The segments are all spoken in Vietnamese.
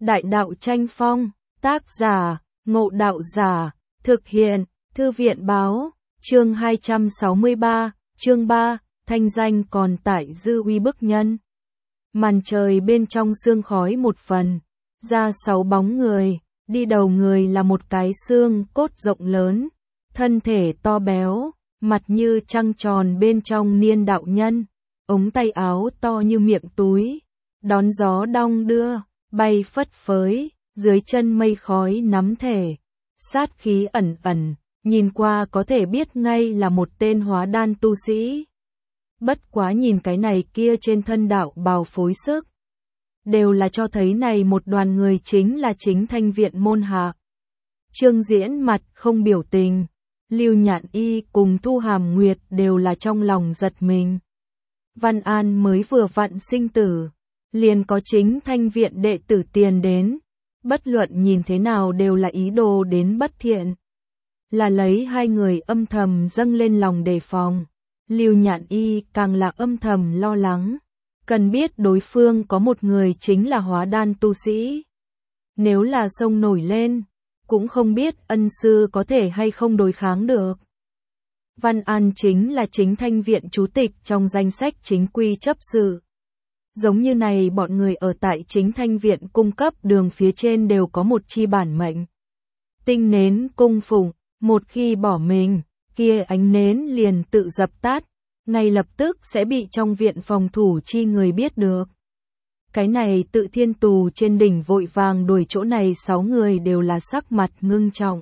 Đại đạo tranh phong, tác giả, Ngộ Đạo Giả, thực hiện, Thư viện báo, chương 263, chương 3, thanh danh còn tại dư uy bức nhân. Màn trời bên trong sương khói một phần, ra 6 bóng người, đi đầu người là một cái xương cốt rộng lớn, thân thể to béo, mặt như trăng tròn bên trong niên đạo nhân, ống tay áo to như miệng túi, đón gió đong đưa, bay phất phới, dưới chân mây khói nắm thể, sát khí ẩn ẩn, nhìn qua có thể biết ngay là một tên hóa đan tu sĩ. Bất quá nhìn cái này kia trên thân đạo bào phối sức, đều là cho thấy này một đoàn người chính là chính thanh viện môn hạ. Trương Diễn mặt không biểu tình, Lưu Nhạn Y cùng Thu Hàm Nguyệt đều là trong lòng giật mình. Văn An mới vừa vặn sinh tử, liền có chính thanh viện đệ tử tiền đến, bất luận nhìn thế nào đều là ý đồ đến bất thiện. Là lấy hai người âm thầm dâng lên lòng đề phòng, Lưu Nhạn Y càng là âm thầm lo lắng, cần biết đối phương có một người chính là hóa đan tu sĩ. Nếu là sông nổi lên, cũng không biết ân sư có thể hay không đối kháng được. Văn An chính là chính thanh viện chú tịch trong danh sách chính quy chấp sự. Giống như này bọn người ở tại chính thanh viện cung cấp đường phía trên đều có một chi bản mệnh. Tinh nến cung phụng, một khi bỏ mình, kia ánh nến liền tự dập tắt, ngay lập tức sẽ bị trong viện phòng thủ chi người biết được. Cái này Tự Thiên Tù trên đỉnh vội vàng đuổi chỗ này 6 người đều là sắc mặt ngưng trọng.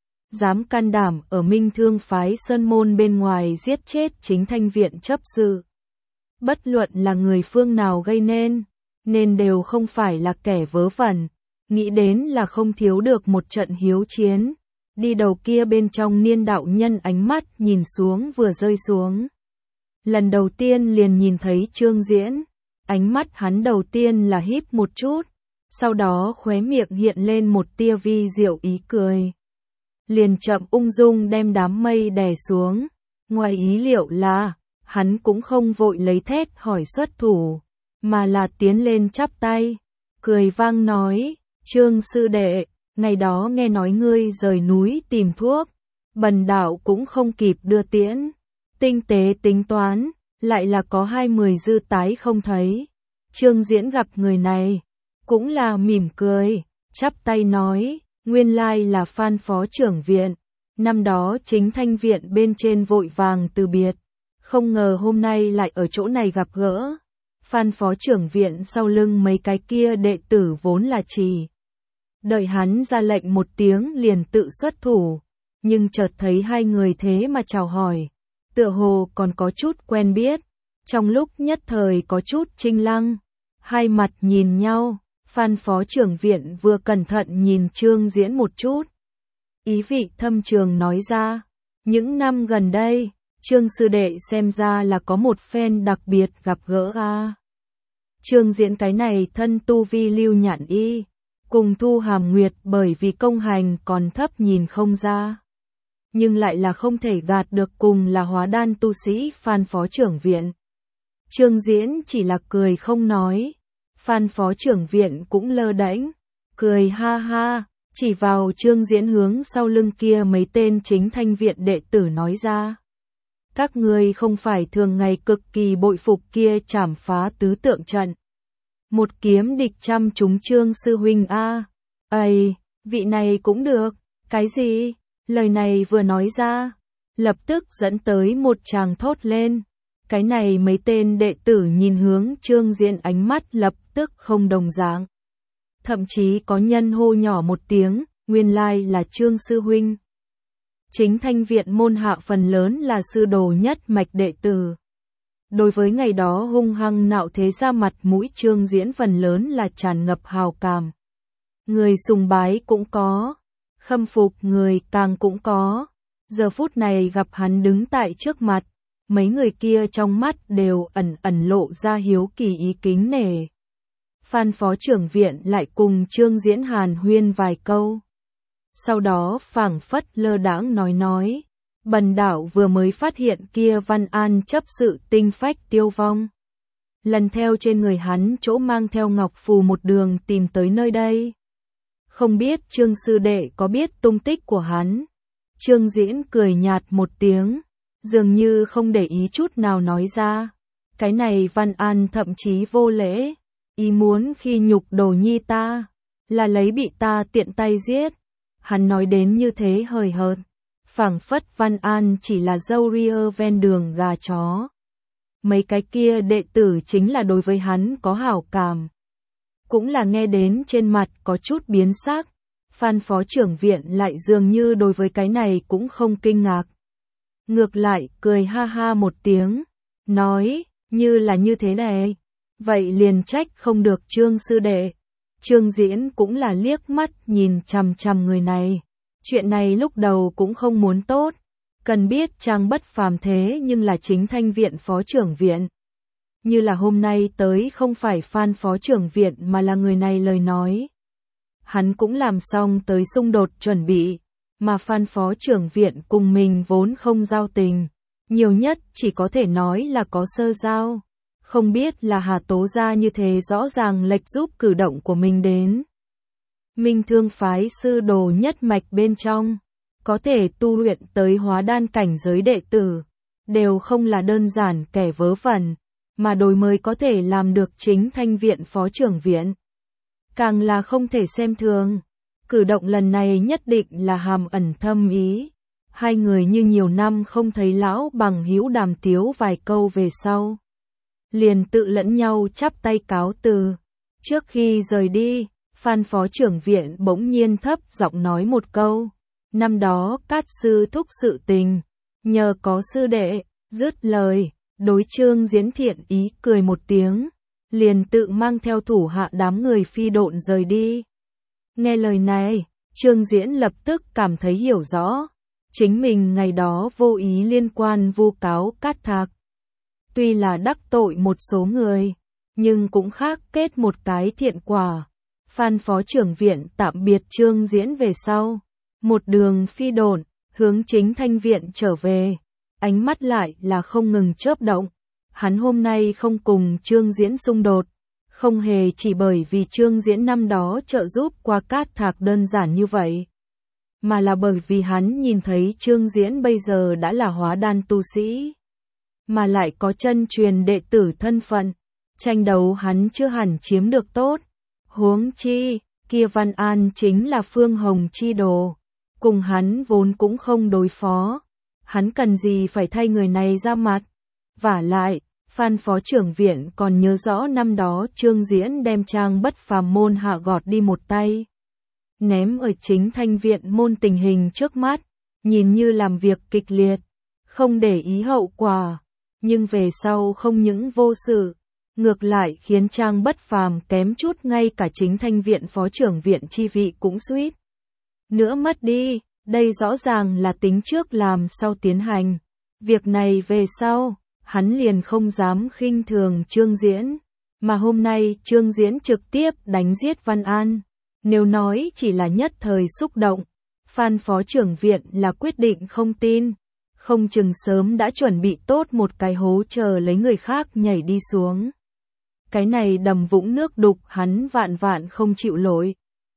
Dám can đảm ở Minh Thương phái sơn môn bên ngoài giết chết chính thanh viện chấp sự. Bất luận là người phương nào gây nên đều không phải là kẻ vớ vẩn, nghĩ đến là không thiếu được một trận hiếu chiến. Đi đầu kia bên trong niên đạo nhân ánh mắt nhìn xuống vừa rơi xuống. Lần đầu tiên liền nhìn thấy Trương Diễn, ánh mắt hắn đầu tiên là híp một chút, sau đó khóe miệng hiện lên một tia vi diệu ý cười. Liền chậm ung dung đem đám mây đè xuống, ngoài ý liệu là, hắn cũng không vội lấy thét hỏi xuất thủ, mà là tiến lên chắp tay, cười vang nói, Trương sư đệ, ngày đó nghe nói ngươi rời núi tìm thuốc, bần đạo cũng không kịp đưa tiễn, tinh tế tính toán, lại là có 20 dư tái không thấy. Trương Diễn gặp người này, cũng là mỉm cười, chắp tay nói, nguyên lai là Phan phó trưởng viện, năm đó chính thanh viện bên trên vội vàng từ biệt, không ngờ hôm nay lại ở chỗ này gặp gỡ. Phan phó trưởng viện sau lưng mấy cái kia đệ tử vốn là chỉ đợi hắn ra lệnh một tiếng liền tự xuất thủ, nhưng chợt thấy hai người thế mà chào hỏi, tựa hồ còn có chút quen biết, trong lúc nhất thời có chút chinh lăng, hai mặt nhìn nhau, Phan phó trưởng viện vừa cẩn thận nhìn Trương Diễn một chút, ý vị thâm trường nói ra, những năm gần đây, Trương sư đệ xem ra là có một phen đặc biệt gặp gỡ a. Trương Diễn cái này thân tu vi Lưu Nhạn Y, cùng Thu Hàm Nguyệt bởi vì công hành còn thấp nhìn không ra, nhưng lại là không thể gạt được cùng là hóa đan tu sĩ Phan phó trưởng viện. Trương Diễn chỉ là cười không nói, Phan phó trưởng viện cũng lơ đễnh, cười ha ha, chỉ vào Trương Diễn hướng sau lưng kia mấy tên chính thanh viện đệ tử nói ra. Các ngươi không phải thường ngày cực kỳ bội phục kia trảm phá tứ tượng trận. Một kiếm địch trăm chúng Trương sư huynh a. Ây, vị này cũng được, cái gì? Lời này vừa nói ra, lập tức dẫn tới một tràng thốt lên. Cái này mấy tên đệ tử nhìn hướng Trương Diễn ánh mắt lập tức không đồng dạng. Thậm chí có nhân hô nhỏ một tiếng, nguyên lai là Trương sư huynh. Chính thanh viện môn hạ phần lớn là sư đồ nhất mạch đệ tử. Đối với ngày đó hung hăng nạo thế ra mặt mũi Trương Diễn phần lớn là tràn ngập hào cảm. Người sùng bái cũng có, khâm phục người càng cũng có. Giờ phút này gặp hắn đứng tại trước mặt, mấy người kia trong mắt đều ẩn ẩn lộ ra hiếu kỳ ý kính nể. Phan phó trưởng viện lại cùng Trương Diễn hàn huyên vài câu. Sau đó phảng phất lơ đãng nói, bần đạo vừa mới phát hiện kia Văn An chấp sự tinh phách tiêu vong. lần theo trên người hắn chỗ mang theo ngọc phù một đường tìm tới nơi đây. Không biết Trương sư đệ có biết tung tích của hắn? Trương Diễn cười nhạt một tiếng, dường như không để ý chút nào nói ra. Cái này Văn An thậm chí vô lễ, ý muốn khi nhục Đồ Nhi ta, là lấy bị ta tiện tay giết. Hắn nói đến như thế hời hợt, phảng phất Văn An chỉ là dâu ria ven đường gà chó. Mấy cái kia đệ tử chính là đối với hắn có hảo cảm. Cũng là nghe đến trên mặt có chút biến sắc, Phan phó trưởng viện lại dường như đối với cái này cũng không kinh ngạc. Ngược lại cười ha ha một tiếng, nói, như là như thế này, vậy liền trách không được Trương sư đệ. Trương Diễn cũng là liếc mắt nhìn chằm chằm người này. Chuyện này lúc đầu cũng không muốn tốt, cần biết chàng bất phàm thế nhưng là chính thanh viện phó trưởng viện. Như là hôm nay tới không phải Phan phó trưởng viện mà là người này lời nói. Hắn cũng làm xong tới xung đột chuẩn bị, mà Phan phó trưởng viện cùng mình vốn không giao tình, nhiều nhất chỉ có thể nói là có sơ giao. Không biết là Hà Tố gia như thế rõ ràng lệch giúp cử động của mình đến. Minh Thương phái sư đồ nhất mạch bên trong, có thể tu luyện tới hóa đan cảnh giới đệ tử, đều không là đơn giản kẻ vớ vẩn, mà đối mới có thể làm được chính thanh viện phó trưởng viện. Càng là không thể xem thường, cử động lần này nhất định là hàm ẩn thâm ý. Hai người như nhiều năm không thấy lão bằng hữu đàm tiếu vài câu về sau, liền tự lẫn nhau chắp tay cáo từ. Trước khi rời đi, Phan phó trưởng viện bỗng nhiên thấp giọng nói một câu, năm đó Cát sư thúc sự tình, nhờ có sư đệ. Dứt lời, đối Trương Diễn thiện ý cười một tiếng, liền tự mang theo thủ hạ đám người phi độn rời đi. Nghe lời này, Trương Diễn lập tức cảm thấy hiểu rõ, chính mình ngày đó vô ý liên quan vu cáo Cát Thạc. Tuy là đắc tội một số người, nhưng cũng khác kết một cái thiện quả. Phan phó trưởng viện tạm biệt Trương Diễn về sau, một đường phi độn, hướng chính thanh viện trở về, ánh mắt lại là không ngừng chớp động. Hắn hôm nay không cùng Trương Diễn xung đột, không hề chỉ bởi vì Trương Diễn năm đó trợ giúp qua Cát Thạc đơn giản như vậy, mà là bởi vì hắn nhìn thấy Trương Diễn bây giờ đã là hóa đan tu sĩ, mà lại có chân truyền đệ tử thân phận, tranh đấu hắn chưa hẳn chiếm được tốt. Huống chi, kia Văn An chính là Phương Hồng chi đồ, cùng hắn vốn cũng không đối phó, hắn cần gì phải thay người này ra mặt. Vả lại, Phan phó trưởng viện còn nhớ rõ năm đó Trương Diễn đem Trang bất phàm môn hạ gọt đi một tay, ném ở chính thanh viện môn tình hình trước mắt, nhìn như làm việc kịch liệt, không để ý hậu quả, nhưng về sau không những vô sự, ngược lại khiến Trang bất phàm kém chút ngay cả chính thanh viện phó trưởng viện chi vị cũng suýt nữa mất đi. Đây rõ ràng là tính trước làm sau tiến hành. Việc này về sau, hắn liền không dám khinh thường Trương Diễn, mà hôm nay Trương Diễn trực tiếp đánh giết Văn An. Nếu nói chỉ là nhất thời xúc động, Phan phó trưởng viện là quyết định không tin, không chừng sớm đã chuẩn bị tốt một cái hố chờ lấy người khác nhảy đi xuống. Cái này đầm vũng nước đục hắn vạn vạn không chịu nổi.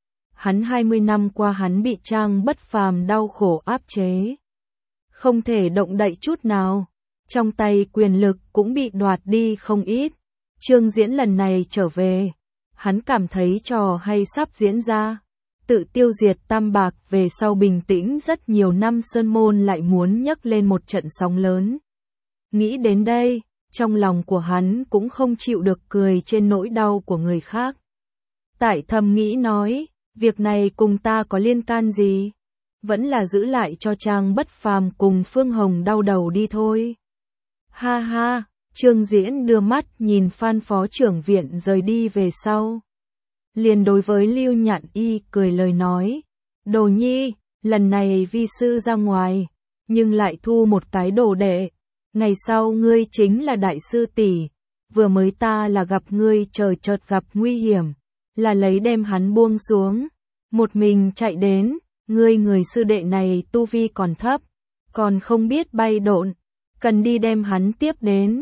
Hắn 20 năm qua hắn bị Trang bất phàm đau khổ áp chế, không thể động đậy chút nào, trong tay quyền lực cũng bị đoạt đi không ít. Trương Diễn lần này trở về, hắn cảm thấy trò hay sắp diễn ra, tự tiêu diệt Tam Bạc về sau bình tĩnh rất nhiều năm Sơn Môn lại muốn nhấc lên một trận sóng lớn. Nghĩ đến đây, trong lòng của hắn cũng không chịu được cười trên nỗi đau của người khác. Tại thầm nghĩ nói, việc này cùng ta có liên can gì? Vẫn là giữ lại cho Trang bất phàm cùng Phương Hồng đau đầu đi thôi. Ha ha, Trương Diễn đưa mắt nhìn Phan phó trưởng viện rời đi về sau, liền đối với Lưu Nhạn Y cười lời nói, Đồ Nhi, lần này vi sư ra ngoài, nhưng lại thu một cái đồ đệ, ngày sau ngươi chính là đại sư tỷ, vừa mới ta là gặp ngươi trời chợt gặp nguy hiểm, là lấy đem hắn buông xuống, một mình chạy đến, ngươi người sư đệ này tu vi còn thấp, còn không biết bay độn, cần đi đem hắn tiếp đến,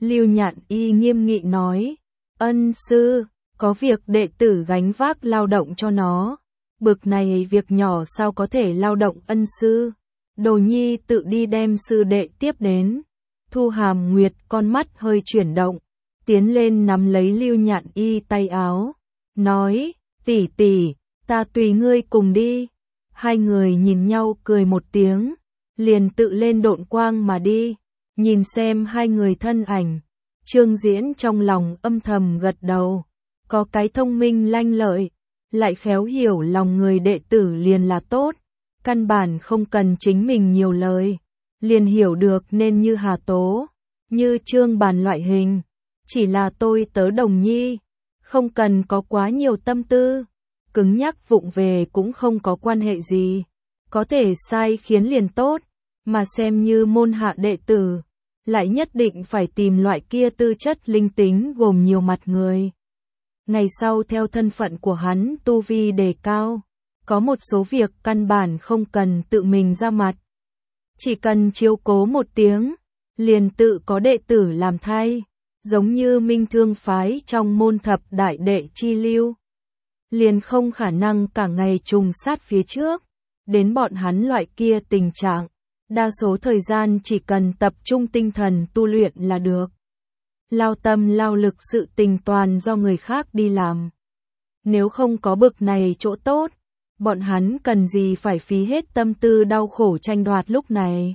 Lưu Nhạn Y nghiêm nghị nói, ân sư, có việc đệ tử gánh vác lao động cho nó. Bực này việc nhỏ sao có thể lao động ân sư. Đồ nhi tự đi đem sư đệ tiếp đến. Thu Hàm Nguyệt con mắt hơi chuyển động, tiến lên nắm lấy Lưu Nhạn Y tay áo, nói, tỷ tỷ, ta tùy ngươi cùng đi. Hai người nhìn nhau cười một tiếng, liền tự lên độn quang mà đi. Nhìn xem hai người thân ảnh, Trương Diễn trong lòng âm thầm gật đầu, có cái thông minh lanh lợi, lại khéo hiểu lòng người đệ tử liền là tốt, căn bản không cần chính mình nhiều lời, liền hiểu được nên như Hà Tố, như Trương Bàn loại hình, chỉ là tôi tớ đồng nhi, không cần có quá nhiều tâm tư, cứng nhắc vụng về cũng không có quan hệ gì, có thể sai khiến liền tốt, mà xem như môn hạ đệ tử, lại nhất định phải tìm loại kia tư chất linh tính gồm nhiều mặt người. Ngày sau theo thân phận của hắn tu vi đề cao, có một số việc căn bản không cần tự mình ra mặt. Chỉ cần chiếu cố một tiếng, liền tự có đệ tử làm thay, giống như Minh Thương phái trong môn thập đại đệ chi lưu. Liền không khả năng cả ngày trùng sát phía trước, đến bọn hắn loại kia tình trạng, đa số thời gian chỉ cần tập trung tinh thần tu luyện là được. Lao tâm lao lực sự tình toàn do người khác đi làm. Nếu không có bực này chỗ tốt, bọn hắn cần gì phải phí hết tâm tư đau khổ tranh đoạt lúc này.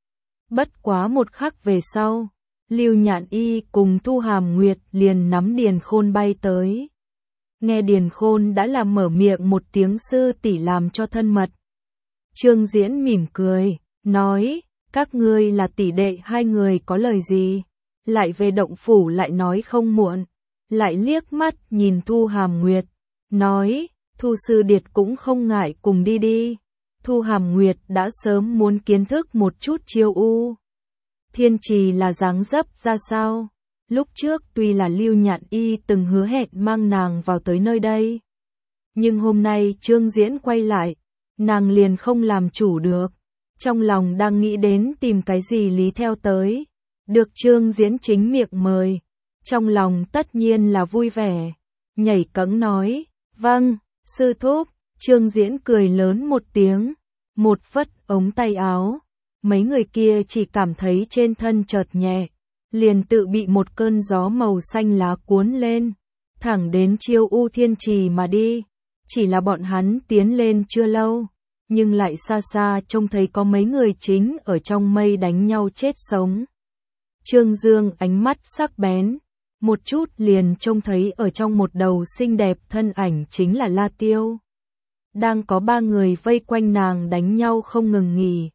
Bất quá một khắc về sau, Lưu Nhạn Y cùng Thu Hàm Nguyệt liền nắm Điền Khôn bay tới. Nghe Điền Khôn đã làm mở miệng một tiếng sư tỷ làm cho thân mật. Trương Diễn mỉm cười, nói, các ngươi là tỷ đệ hai người có lời gì, lại về động phủ lại nói không muộn, lại liếc mắt nhìn Thu Hàm Nguyệt, nói, Thu sư điệt cũng không ngại cùng đi đi. Thu Hàm Nguyệt đã sớm muốn kiến thức một chút Chiêu U Thiên Trì là dáng dấp ra sao. Lúc trước tuy là Lưu Nhạn Y từng hứa hẹn mang nàng vào tới nơi đây, nhưng hôm nay Trương Diễn quay lại, nàng liền không làm chủ được, trong lòng đang nghĩ đến tìm cái gì lý theo tới, được Trương Diễn chính miệng mời, trong lòng tất nhiên là vui vẻ, nhảy cẫng nói, vâng, sư thúc. Trương Diễn cười lớn một tiếng, một phất ống tay áo, mấy người kia chỉ cảm thấy trên thân chợt nhẹ, liền tự bị một cơn gió màu xanh lá cuốn lên, thẳng đến Chiêu U Thiên Trì mà đi. Chỉ là bọn hắn tiến lên chưa lâu, nhưng lại xa xa trông thấy có mấy người chính ở trong mây đánh nhau chết sống. Trương Dương ánh mắt sắc bén, một chút liền trông thấy ở trong một đầu xinh đẹp thân ảnh chính là La Tiêu. Đang có ba người vây quanh nàng đánh nhau không ngừng nghỉ.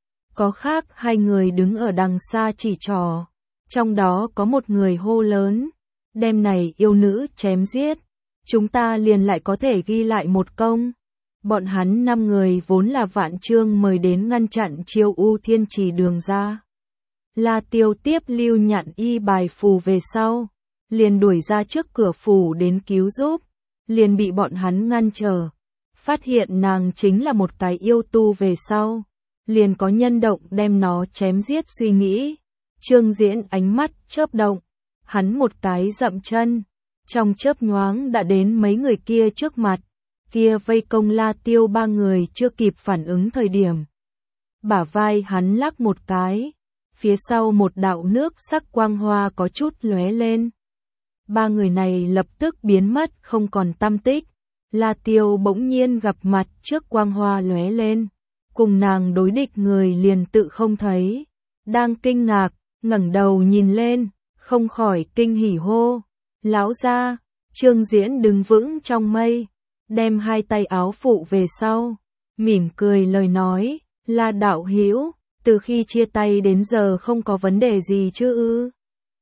Có khác hai người đứng ở đằng xa chỉ trỏ, trong đó có một người hô lớn, đem này yêu nữ chém giết, chúng ta liền lại có thể ghi lại một công. Bọn hắn 5 người vốn là Vạn Trương mời đến ngăn chặn Chiêu U Thiên Trì đường ra. La Tiêu tiếp Lưu Nhạn Y bài phù về sau, liền đuổi ra trước cửa phủ đến cứu giúp, liền bị bọn hắn ngăn trở. Phát hiện nàng chính là một cái yêu tu về sau, liền có nhân động đem nó chém giết suy nghĩ. Trương Diễn ánh mắt chớp động, hắn một cái dậm chân, trong chớp nhoáng đã đến mấy người kia trước mặt, kia vây công La Tiêu ba người chưa kịp phản ứng thời điểm. Bả vai hắn lắc một cái, phía sau một đạo nước sắc quang hoa có chút lóe lên. Ba người này lập tức biến mất không còn tăm tích. La Tiêu bỗng nhiên gặp mặt trước quang hoa lóe lên, cùng nàng đối địch người liền tự không thấy, đang kinh ngạc, ngẩng đầu nhìn lên, không khỏi kinh hỉ hô, lão gia. Trương Diễn đứng vững trong mây, đem hai tay áo phụ về sau, mỉm cười lời nói, La đạo hữu, từ khi chia tay đến giờ không có vấn đề gì chứ ư?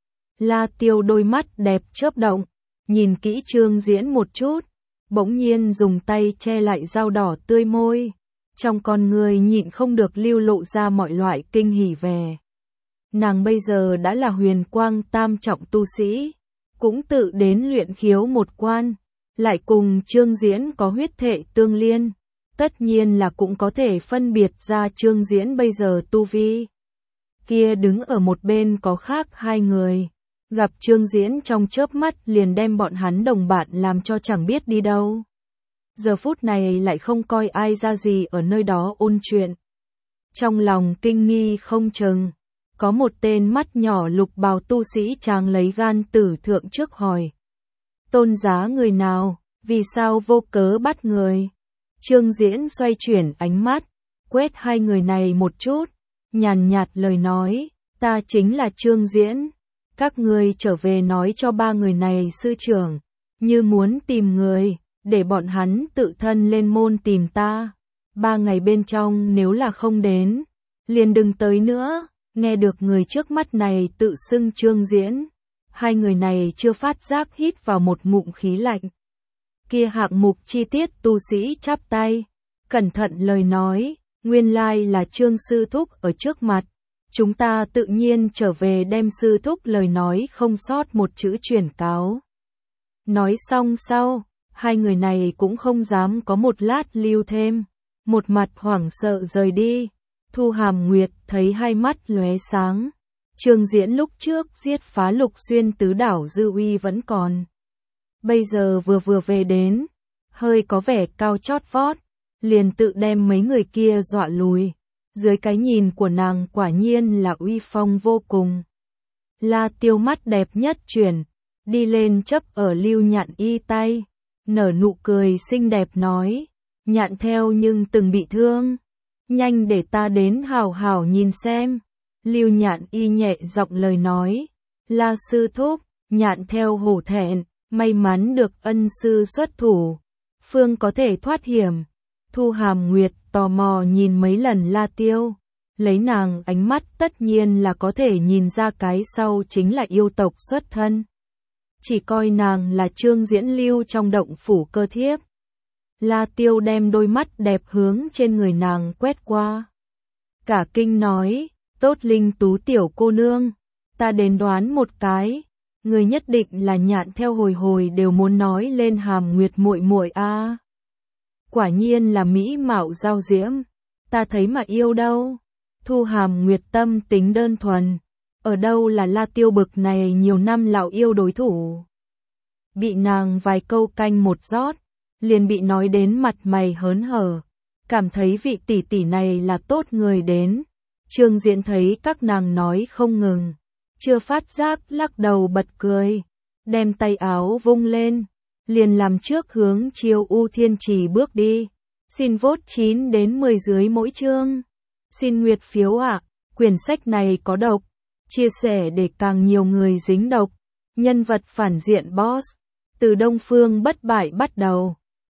La Tiêu đôi mắt đẹp chớp động, nhìn kỹ Trương Diễn một chút, bỗng nhiên dùng tay che lại dao đỏ tươi môi, trong con người nhịn không được lưu lộ ra mọi loại kinh hỉ vẻ. Nàng bây giờ đã là huyền quang tam trọng tu sĩ, cũng tự đến luyện khiếu một quan, lại cùng Trương Diễn có huyết thể tương liên, tất nhiên là cũng có thể phân biệt ra Trương Diễn bây giờ tu vi. Kia đứng ở một bên có khác hai người, Gặp Trương Diễn trong chớp mắt liền đem bọn hắn đồng bạn làm cho chẳng biết đi đâu. Giờ phút này lại không coi ai ra gì ở nơi đó ôn chuyện. Trong lòng kinh nghi không chừng, có một tên mắt nhỏ lục bào tu sĩ chàng lấy gan tử thượng trước hỏi. Tôn giá người nào, vì sao vô cớ bắt người? Trương Diễn xoay chuyển ánh mắt, quét hai người này một chút, nhàn nhạt lời nói, ta chính là Trương Diễn. Các ngươi trở về nói cho ba người này sư trưởng, như muốn tìm người, để bọn hắn tự thân lên môn tìm ta. 3 ngày bên trong nếu là không đến, liền đừng tới nữa. Nghe được người trước mắt này tự xưng Trương Diễn, hai người này chưa phát giác hít vào một ngụm khí lạnh. Kia hạng mục chi tiết tu sĩ chắp tay, cẩn thận lời nói, nguyên lai là Trương sư thúc ở trước mặt. Chúng ta tự nhiên trở về đem sư thúc lời nói không sót một chữ truyền cáo. Nói xong sau, hai người này cũng không dám có một lát lưu thêm, một mặt hoảng sợ rời đi. Thu Hàm Nguyệt thấy hai mắt lóe sáng. Trương Diễn lúc trước giết phá Lục Xuyên tứ đảo dư uy vẫn còn. Bây giờ vừa về đến, hơi có vẻ cao chót vót, liền tự đem mấy người kia dọa lùi. Dưới cái nhìn của nàng quả nhiên là uy phong vô cùng. La Tiêu mắt đẹp nhất chuyển, đi lên chấp ở Lưu Nhạn Y tay, nở nụ cười xinh đẹp nói, Nhạn theo nhưng từng bị thương. Nhanh để ta đến hảo hảo nhìn xem. Lưu Nhạn Y nhẹ giọng lời nói, La sư thúc, Nhạn theo hổ thẹn, may mắn được ân sư xuất thủ, phương có thể thoát hiểm. Thu Hàm Nguyệt tò mò nhìn mấy lần La Tiêu, lấy nàng ánh mắt tất nhiên là có thể nhìn ra cái sau chính là yêu tộc xuất thân. Chỉ coi nàng là Trương Diễn lưu trong động phủ cơ thiếp. La Tiêu đem đôi mắt đẹp hướng trên người nàng quét qua. Cả kinh nói, tốt linh tú tiểu cô nương, ta đến đoán một cái, người nhất định là Nhạn theo hồi hồi đều muốn nói lên Hàm Nguyệt muội muội a. Quả nhiên là mỹ mạo giao diễm, ta thấy mà yêu đâu. Thu Hàm Nguyệt tâm tính đơn thuần, ở đâu là La Tiêu bực này nhiều năm lão yêu đối thủ. Bị nàng vài câu canh một rót, liền bị nói đến mặt mày hớn hở, cảm thấy vị tỷ tỷ này là tốt người đến. Trương Diễn thấy các nàng nói không ngừng, chưa phát giác lắc đầu bật cười, đem tay áo vung lên, liền làm trước hướng Chiêu U Thiên Trì bước đi. Xin vote 9 đến 10 dưới mỗi chương. Xin nguyệt phiếu ạ, quyển sách này có độc, chia sẻ để càng nhiều người dính độc. Nhân vật phản diện boss, từ Đông Phương bất bại bắt đầu.